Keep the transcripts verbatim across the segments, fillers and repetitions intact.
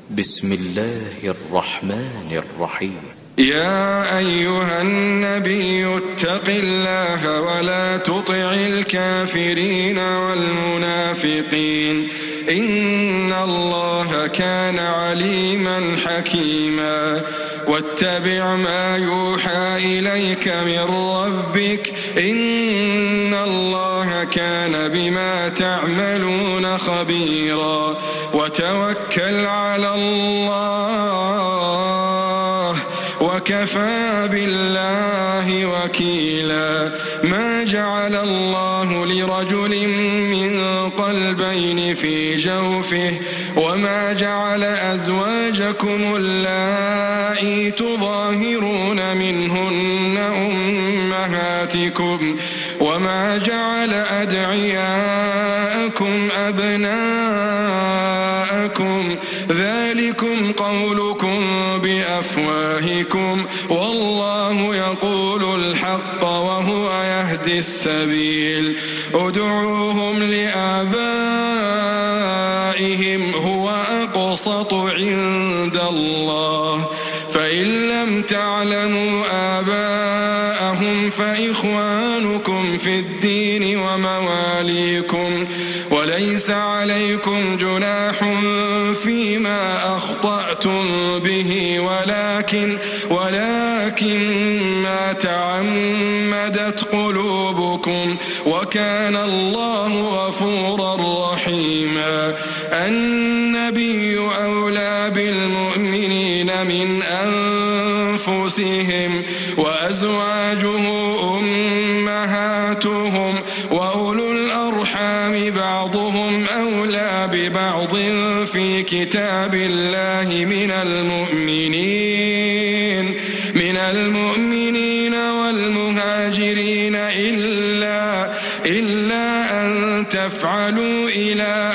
بسم الله الرحمن الرحيم. يا أيها النبي اتق الله ولا تطع الكافرين والمنافقين إن الله كان عليما حكيما. واتبع ما يوحى إليك من ربك إن الله كان بما تعملون خبيرا. وتوكل على الله وكفى بالله وكيلا. ما جعل الله لرجل من قلبين في جوفه وما جعل أزواجكم اللائي تظاهرون منهن أمهاتكم وما جعل أدعياءكم أبناءكم ذلكم قولكم بأفواهكم والله يقول الحق وهو يهدي السبيل. ادعوهم لآبائهم هو أقسط عند الله فإن لم تعلموا آباءهم فإخوانكم في الدين ومواليكم وليس عليكم جناح فيما أخطأتم به ولكن ولكن ما تعمدت قلوبكم وكان الله غفورا رحيما. النبي أولى بالمؤمنين من أنفسهم وأزواجه أمهاتهم وأولو الأرحام بعضهم أولى ببعض في كتاب الله من المؤمنين من المؤمنين والمهاجرين إلا إلا أن تفعلوا إلى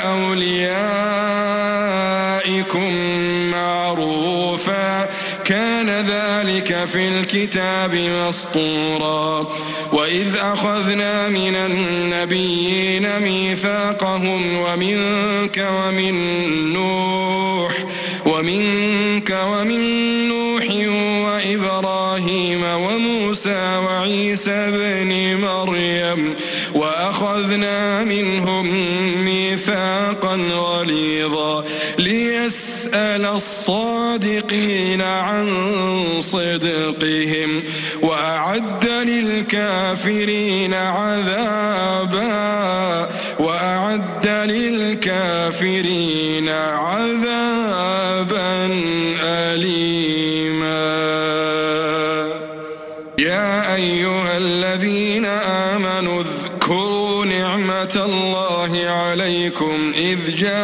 أوليائكم معروفا كان ذلك في الكتاب مسطورا. وإذ أخذنا من النبيين ميثاقهم ومنك ومن نوح ومنك ومن نوح وإبراهيم وموسى وعيسى بن مريم وأخذنا منهم ميثاقا غليظا ليسأل الصادقين عن صدقهم وأعد للكافرين عذابا وأعد للكافرين عذابا أليما. يا أيها الذين آمنوا اذكروا نعمة الله عليكم إذ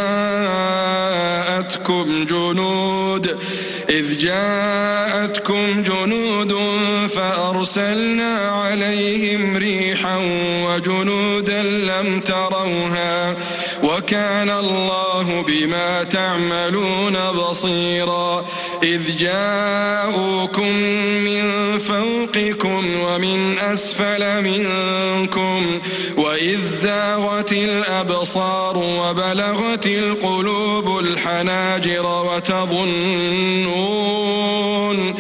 جاءتكم جنود إذ جاءتكم جنود فأرسلنا عليهم ريحا وجنودا لم تروها وكان الله بما تعملون بصيرا. إذ جاءوكم من فوقكم ومن أسفل منكم وإذ زاغت الأبصار وبلغت القلوب الحناجر وتظنون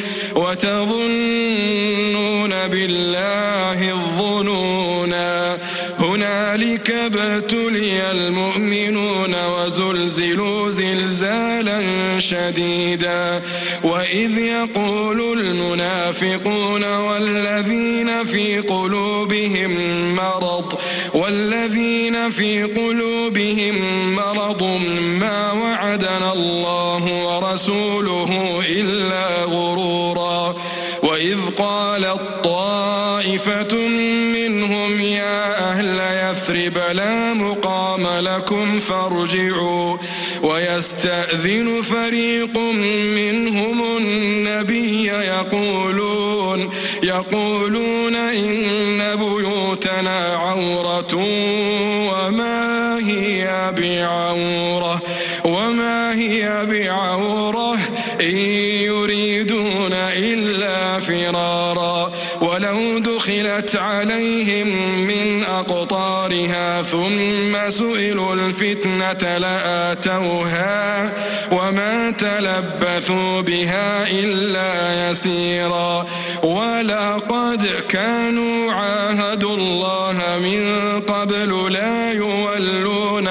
وتظنون بالله الظنونا. هنالك ابتلي المؤمنون وزلزلوا زلزالا شديدا. وإذ يقول المنافقون والذين في قلوبهم مرض والذين في قلوبهم مرض ما وعدنا الله ورسوله إلا غرورا. وإذ قالت طائفة منهم يا أهل يثرب لا مقام لكم فارجعوا ويستأذن فريق منهم النبي يقولون يقولون إن بيوتنا عورة وما هي بعورة وما هي بعورة إن يريدون إلا فرارا ولو دخلت عليهم من أقطارها ثم سئلوا الفتنة لآتوها وما تلبثوا بها إلا يسيرا ولقد كانوا عاهدوا الله من قبل لا يولون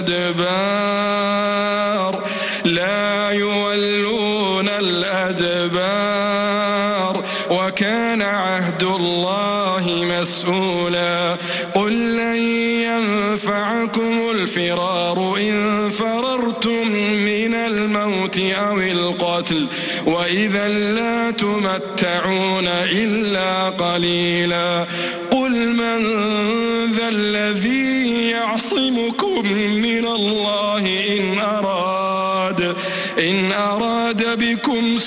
الأدبار لا يولون الأدبار وكان عهد الله مسؤولا قل لن ينفعكم الفرار إن فررتم من الموت أو القتل وإذا لا تمتعون إلا قليلا قل من ذا الذي يعصمكم من الله إن أراد إن أراد بكم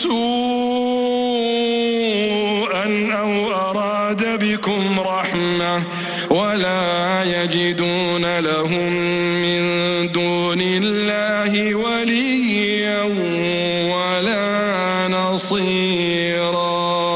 سوءا أو أراد بكم رحمة ولا يجدون لهم من دون الله وليا ولا نصيرا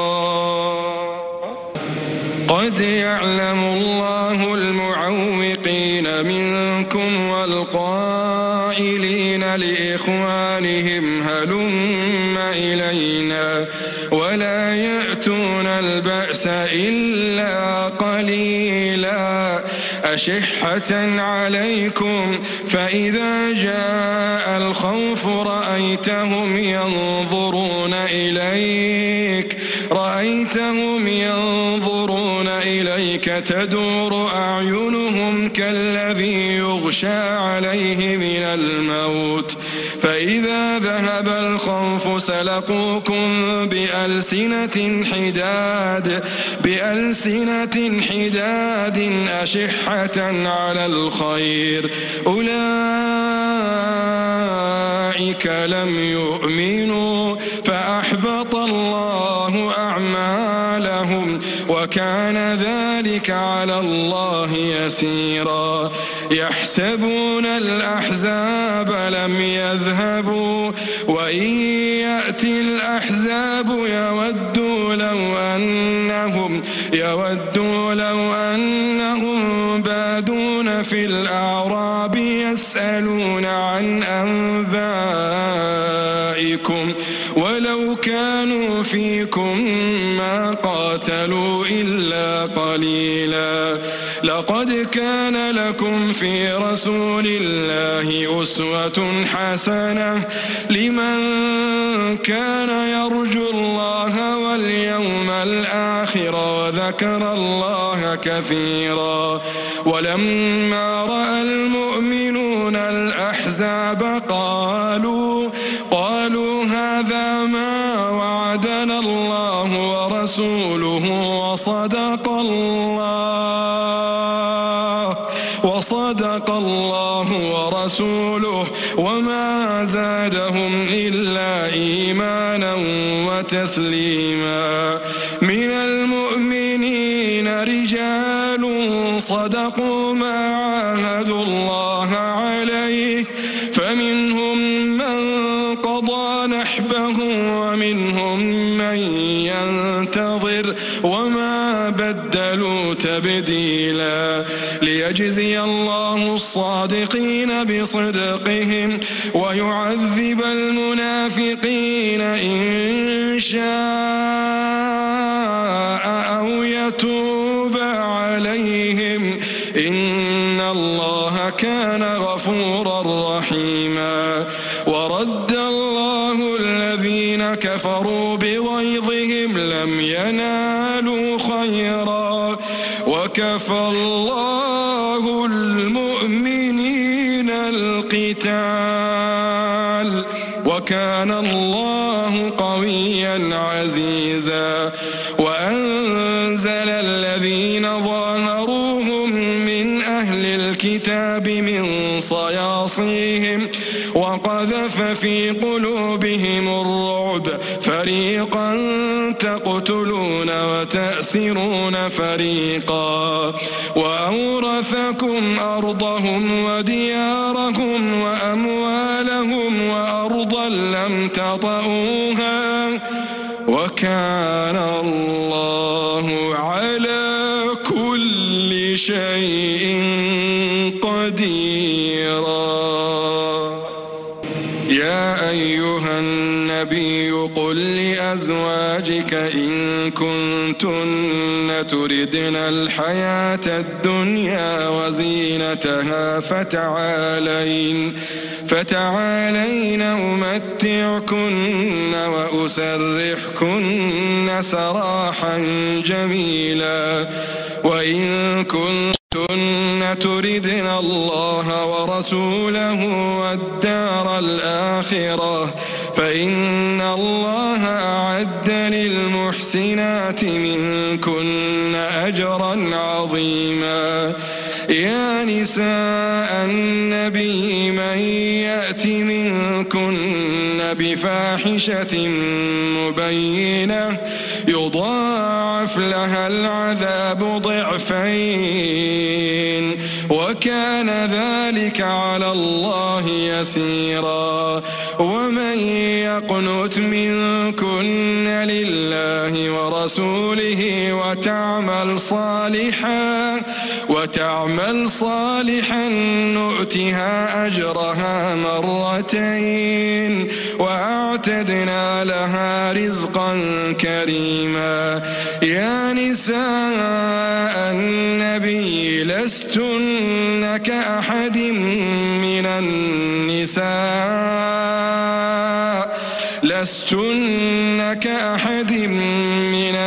قد يعلم الله المعوقين منكم والقائلين لإخوانهم هلم إلينا ولا يأتون البأس إلا قليلا أشحة عليكم فإذا جاء الخوف رأيتهم ينظرون إليك رأيتهم ينظرون إليك تدور أعينهم كالذي يغشى عليه من الموت فإذا ذهب الخوف سلقوكم بألسنة حداد بألسنة حداد أشحة على الخير أولئك لم يؤمنوا فأحبط الله أعمالهم وكان ذلك على الله يسيرا يحسبون الأحزاب لم يذهبوا وإن يأتي الأحزاب يودوا لو أنهم يودوا لو أنهم بادون في الأعراب يسألون عن أنبائكم ولو كانوا فيكم ما قاتلوا إلا قليلا لقد كان لكم في رسول الله أسوة حسنة لمن كان يرجو الله واليوم الآخر وذكر الله كثيرا ولما رأى المؤمنون الأحزاب قالوا قالوا هذا ما وعدنا الله ورسوله وصدق الله وصدق الله ورسوله وما زادهم إلا إيمانا وتسليما من المؤمنين رجال صدقوا ما عاهدوا الله عليه فمنهم من قضى نحبه ومنهم من ينتظر وما بدلوا تبديلا ليجزي الله الصادقين بصدقهم ويعذب المنافقين إن شاء أو يتوب عليهم إن الله كان غفورا رحيما ورد الله الذين كفروا بغيظهم لم ينالوا خيرا وكفى الله المؤمنين القتال وكان الله قويا عزيزا وأنزل الذين ظاهروهم من أهل الكتاب من صياصيهم وقذف في قلوبهم الرعب فريقا تقتلون وتأسرون فريقا وأورثكم أرضهم وديارهم وأموالهم وأرضا لم تطئوها وكان الله على كل شيء قديرا. يا أيها النبي قل لأزواجك إن كنتن تردن الحياة الدنيا وزينتها فتعالين فتعالين أمتعكن وأسرحكن سراحا جميلا. وإن كنتن تردن الله ورسوله والدار الآخرة فإن الله أعد للمحسنات منكن أجرا عظيما. يا نساء النبي من يأت منكن بفاحشة مبينة يضاعف لها العذاب ضعفين وكان ذلك على الله يسيرا. ومن يقنت منكن لله ورسوله وتعمل صالحا وتعمل صالحا نؤتها أجرها مرتين وأعتدنا لها رزقا كريما. يا نساء النبي لستن كأحد من النساء لستن كأحد من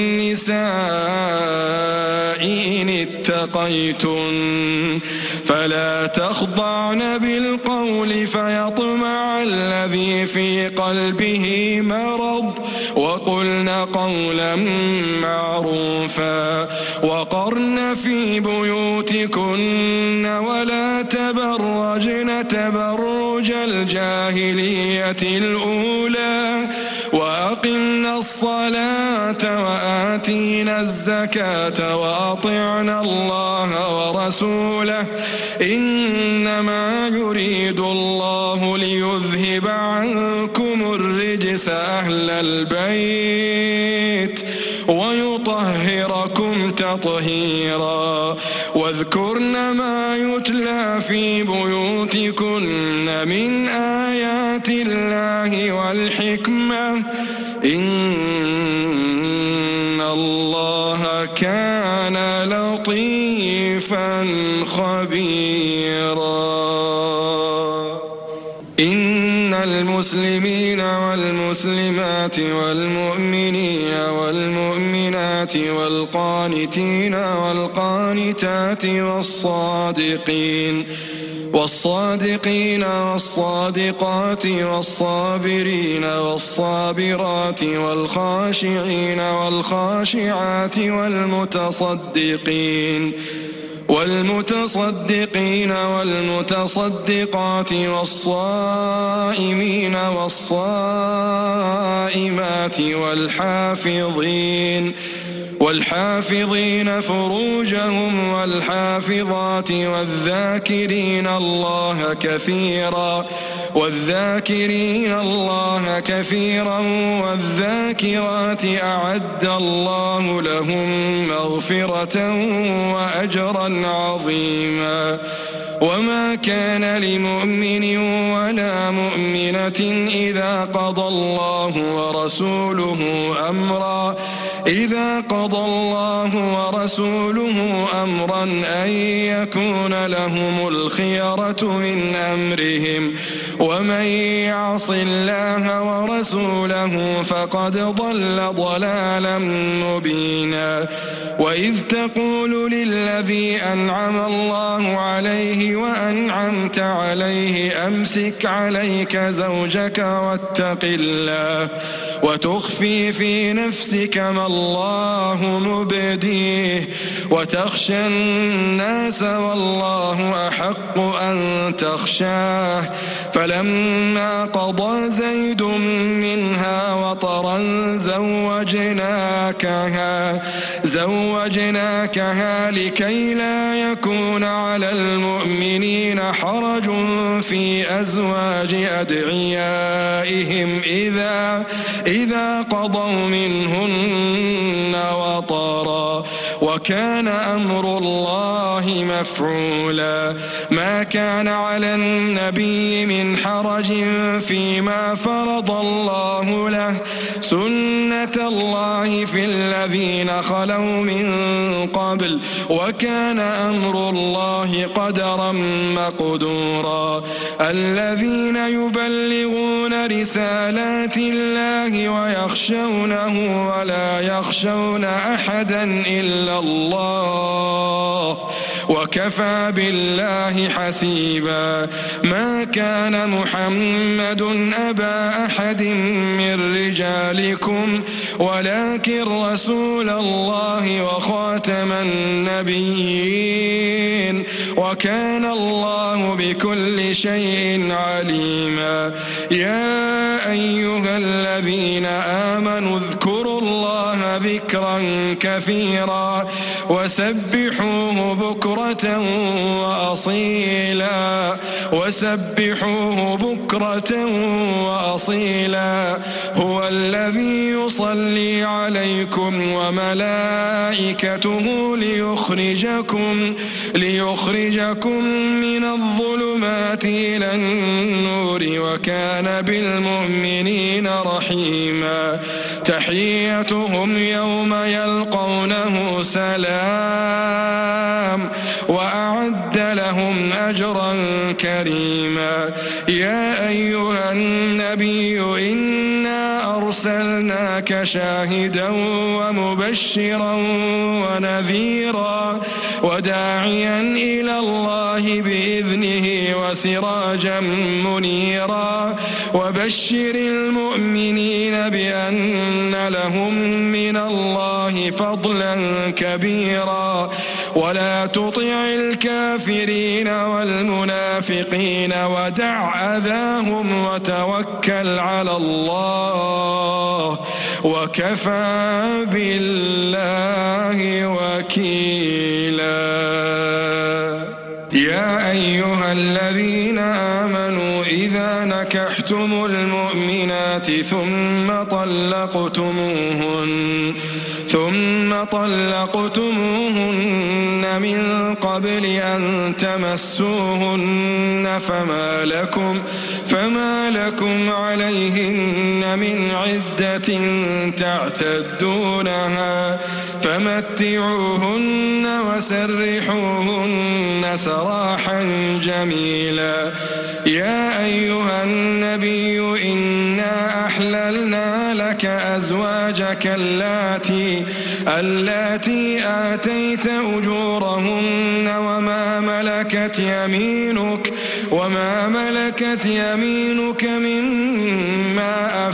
النساء إن اتقيتن فلا تخضعن بالقول فيطمع الذي في قلبه مرض وقلن قولا معروفا. وقرن في بيوتكن ولا تبرجن تبرج الجاهلية الأولى وأقمنا الصلاة وآتينا الزكاة وأطعنا الله ورسوله إنما يريد الله ليذهب عنكم الرجس أهل البيت ويطهركم تطهيرا. واذكرن ما يتلى في بيوتكن من آيات الله والحكمة إن الله كان لطيفا خبيرا. إن المسلمين والمسلمات والمؤمنين والمؤمنات والقانتين والقانتات والصادقين والصادقين والصادقات والصابرين والصابرات والخاشعين والخاشعات والمتصدقين والمتصدقين والمتصدقات والصائمين والصائمات والحافظين والحافظين فروجهم والحافظات والذاكرين الله كثيرا والذاكرين الله كثيرا والذاكرات أعد الله لهم مغفرة وأجرا عظيما. وما كان لمؤمن ولا مؤمنة إذا قضى الله ورسوله أمرا إذا قضى الله ورسوله أمرا أن يكون لهم الخيرة من أمرهم ومن يعص الله ورسوله فقد ضل ضلالا مبينا. وإذ تقول للذي أنعم الله عليه وأنعمت عليه أمسك عليك زوجك واتق الله وتخفي في نفسك ما الله مبديه وتخشى الناس والله أحق أن تخشاه. فلما قضى زيد منها وطرا زوجناكها وزوجناكها لكي لا يكون على المؤمنين حرج في أزواج أدعيائهم إذا, إذا قضوا منهن وطرا وكان أمر الله مفعولا ما كان على النبي من حرج فيما فرض الله له سنة الله في الذين خلوا من قبل وكان أمر الله قدرا مقدورا الذين يبلغون رسالات الله ويخشونه ولا يخشون أحدا إلا الله وكفى بالله حسيبا ما كان محمد أبا أحد من رجالكم ولكن رسول الله وخاتم النبيين وكان الله بكل شيء عليما يا أيها الذين آمنوا اذكروا الله ذكرا كثيرا وسبحوه بكرة وأصيلا وسبحوه بكرة وأصيلا هو الذي يصلي عليكم وملائكته ليخرجكم ليخرجكم من الظلمات إلى النور وكان بالمؤمنين رحيما تحيتهم يوم يلقونه سلام وأعد لهم أجرا كريما يا أيها النبي إنا أرسلناك شاهدا ومبشرا ونذيرا وداعيا إلى الله بإذنه وسراجا منيرا وبشر المؤمنين بأن لهم من الله فضلا كبيرا ولا تطع الكافرين والمنافقين ودع أذاهم وتوكل على الله وكفى بالله وكيلا يا أيها الذين آمنوا إذا نكحتم المؤمنات ثم طلقتموهن ثم طلقتموهن من قبل أن تمسوهن فما لكم فما لكم عليهن من عدة تعتدونها فمتعوهن وسرحوهن سراحا جميلا يا أيها النبي إنا أحللنا لك أزواجك اللاتي اللاتي آتيت أجورهن وما ملكت يمينك وما ملكت يمينك مما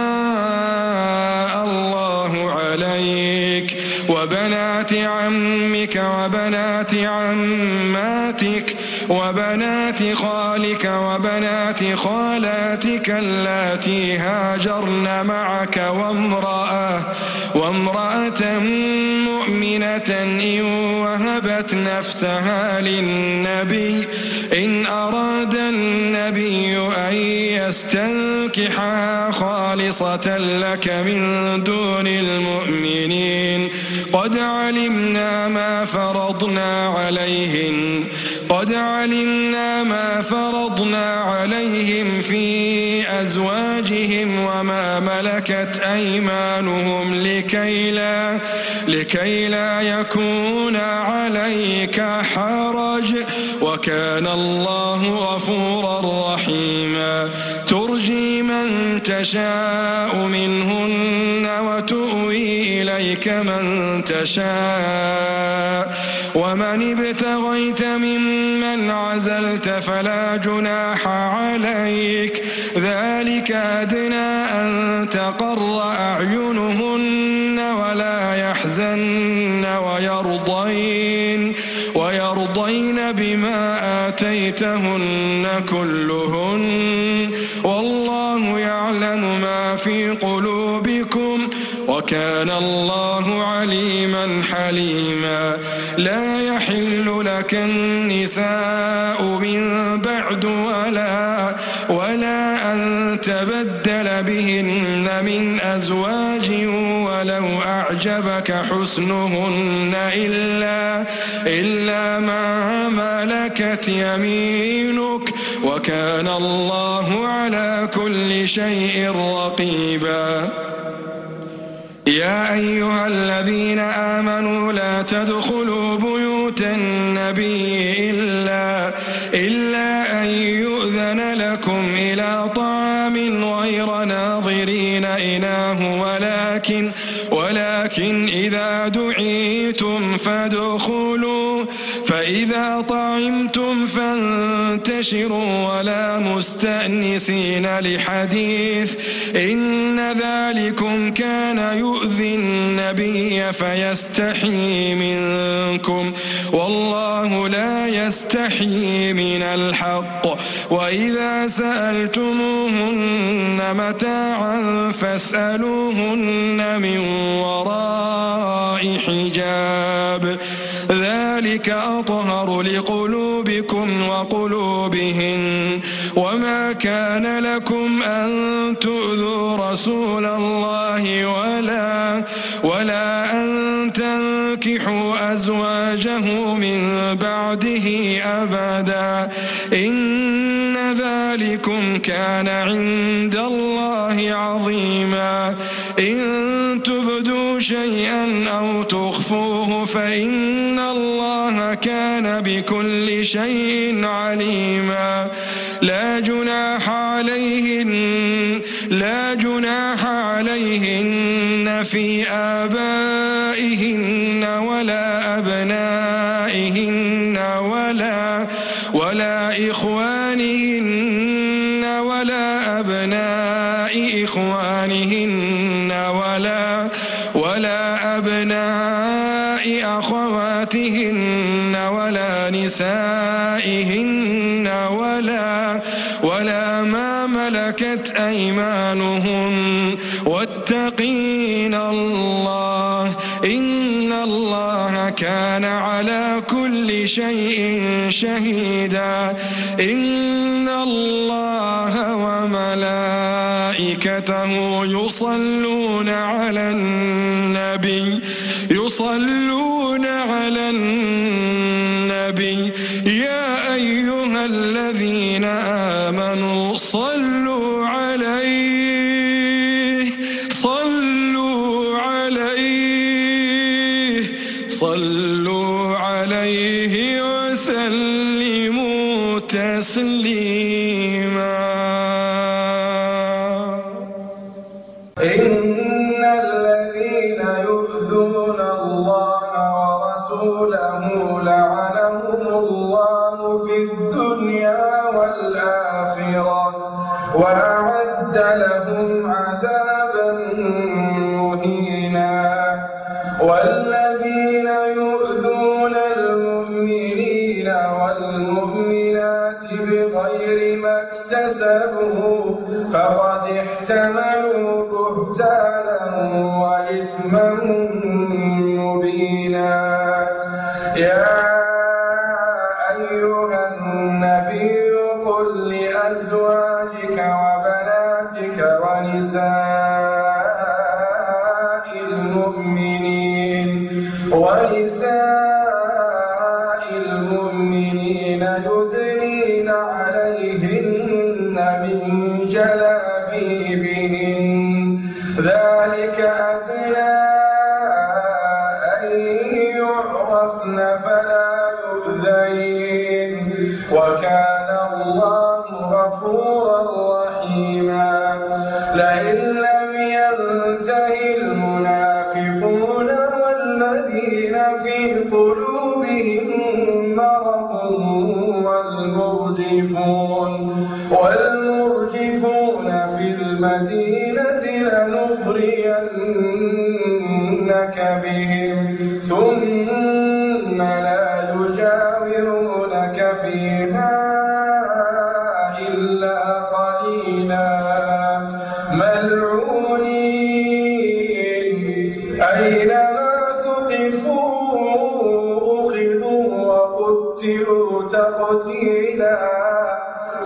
أفاء الله عليك وبنات عمك وبنات عماتك وبنات خالك وبنات خالاتك اللاتي هاجرن معك وامرأة وامرأة مؤمنة إن وهبت نفسها للنبي إن أراد النبي أن يستنكحها خالصة لك من دون المؤمنين قد علمنا ما فرضنا عليهن قد علمنا ما فرضنا عليهم في أزواجهم وما ملكت أيمانهم لكي لا, لكي لا يكون عليك حرج وكان الله غفورا رحيما ترجي من تشاء منهن وتؤوي إليك من تشاء ومن ابتغيت ممن عزلت فلا جناح عليك ذلك أدنى أن تقر أعينهن ولا يحزن ويرضين ويرضين بما آتيتهن كلهن والله يعلم ما في قلوبكم وكان الله عليما حليما. لا يحل لك النساء من بعد ولا ولا أن تبدل بهن من أزواج ولو أعجبك حسنهن إلا إلا ما ملكت يمينك وكان الله على كل شيء رقيبا. يا أيها الذين آمنوا لا تدخلوا بيوت النبي إلا إلا أن يؤذن لكم إلى طعام غير ناظرين إناه ولكن ولكن إذا دعيتم فادخلوا فإذا طعمتم فانتشروا ولا مستأنسين لحديث إن ذلكم كان يؤذي النبي فيستحيي منكم والله لا يستحيي من الحق. وإذا سألتموهن متاعا فاسألوهن من وراء حجاب ذلك أطهر لقلوبكم وقلوبهن. وما كان لكم أن تؤذوا رسول الله ولا ولا أن تنكحوا أزواجه من بعده أبدا إن ذلكم كان عند الله عظيما. إن تبدوا شيئا أو تخفوه فإن الله كان بكل شيء عليما. لا جناح عليهن لا جناح عليهن في آبائهن ولا أبنائهن ولا ولا إخوانهن ولا أبناء إخوانهن ولا ولا أبناء أخواتهن ولا نسائهن ولا ولا ما ملكت أيمانهن واتقين الله إن الله كان على كل شيء شهيدا. إن الله وملائكته يصلون على النبي يصلون على النبي يا أيها الذين آمنوا صلوا عليه صلوا عليه صلوا عليه وسلموا تسليما. إن الذين يؤذون الله ورسوله لعنهم الله في الدنيا والآخرة وأعد لهم عذابا مهينا. والذين يؤذون المؤمنين والمؤمنات بغير ما اكتسبوا فقد احتملوا بهتانا وإثما مبينا. يا أيها النبي قل لأزواجك وبناتك ونساء المؤمنين ونساء المؤمنين يدنين عليهن من جلابيبهن ذلك أدنى أن يعرفن فلا يؤذين وكان الله غفورا رحيما. لئن لم ينتهي المنافقون والذين في قلوبهم مرض والمرجفون والمرجفون في المدينة لنغرينك بهم ثم لا يجاورونك فيها إلا قليلا ملعونين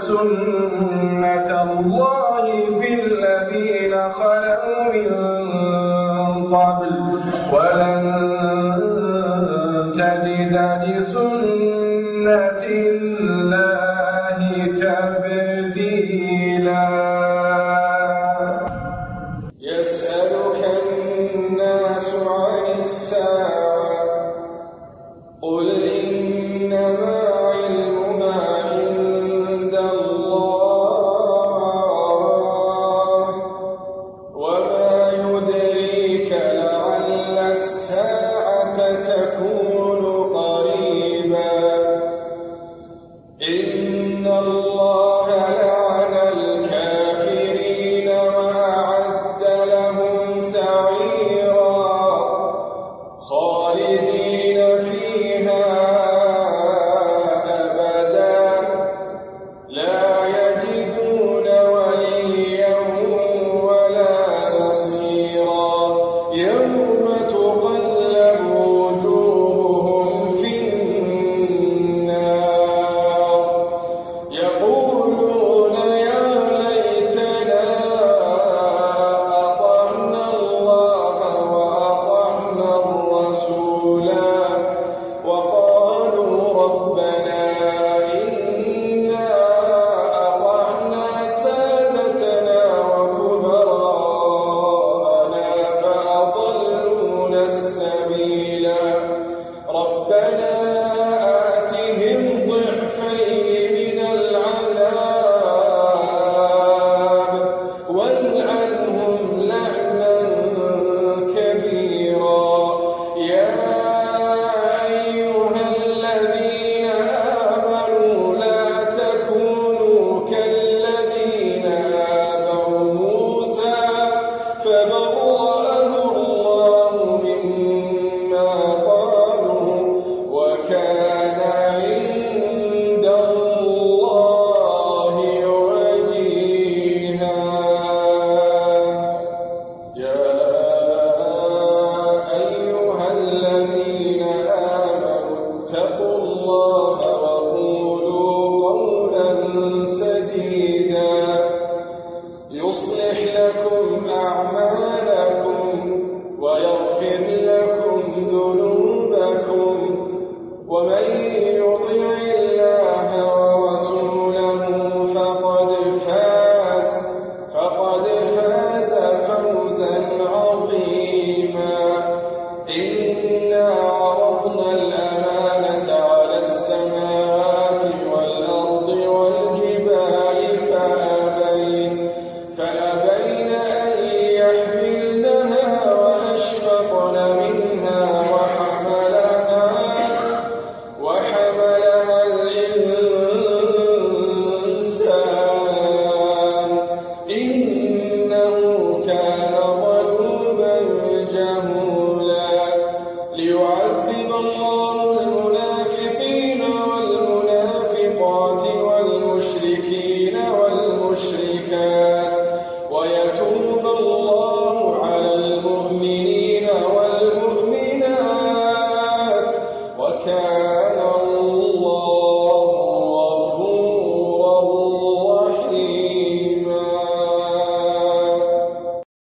سنة الله في الذين خلوا من قبل ولن تجد لسنة الله تبديلا. يسألك الناس عن الساعة قل إنما علمها عند الله وما يدريك لعل الساعة تكون قريبا. إن الله لعن الكافرين وأعد لهم سعيرا خالدين فيها أبدا لا يجدون وليا ولا نصيرا. يوم تقلب وجوههم في النار يقولون يا ليتنا أطعنا الله وأطعنا الرسولا وقالوا ربنا إنا أطعنا سادتنا وكبراءنا فأضلونا السبيلا. ربنا آتهم ضعفين من العذاب والعنهم لعنا كبيرا. يا أيها الذين آمنوا لا تكونوا كالذين آذوا موسى فبرأه الله مما قالوا وكان عند الله وجيها. يا أيها الذين آمنوا اتقوا الله وقولوا قولا سديدا يصلح لكم أعمالكم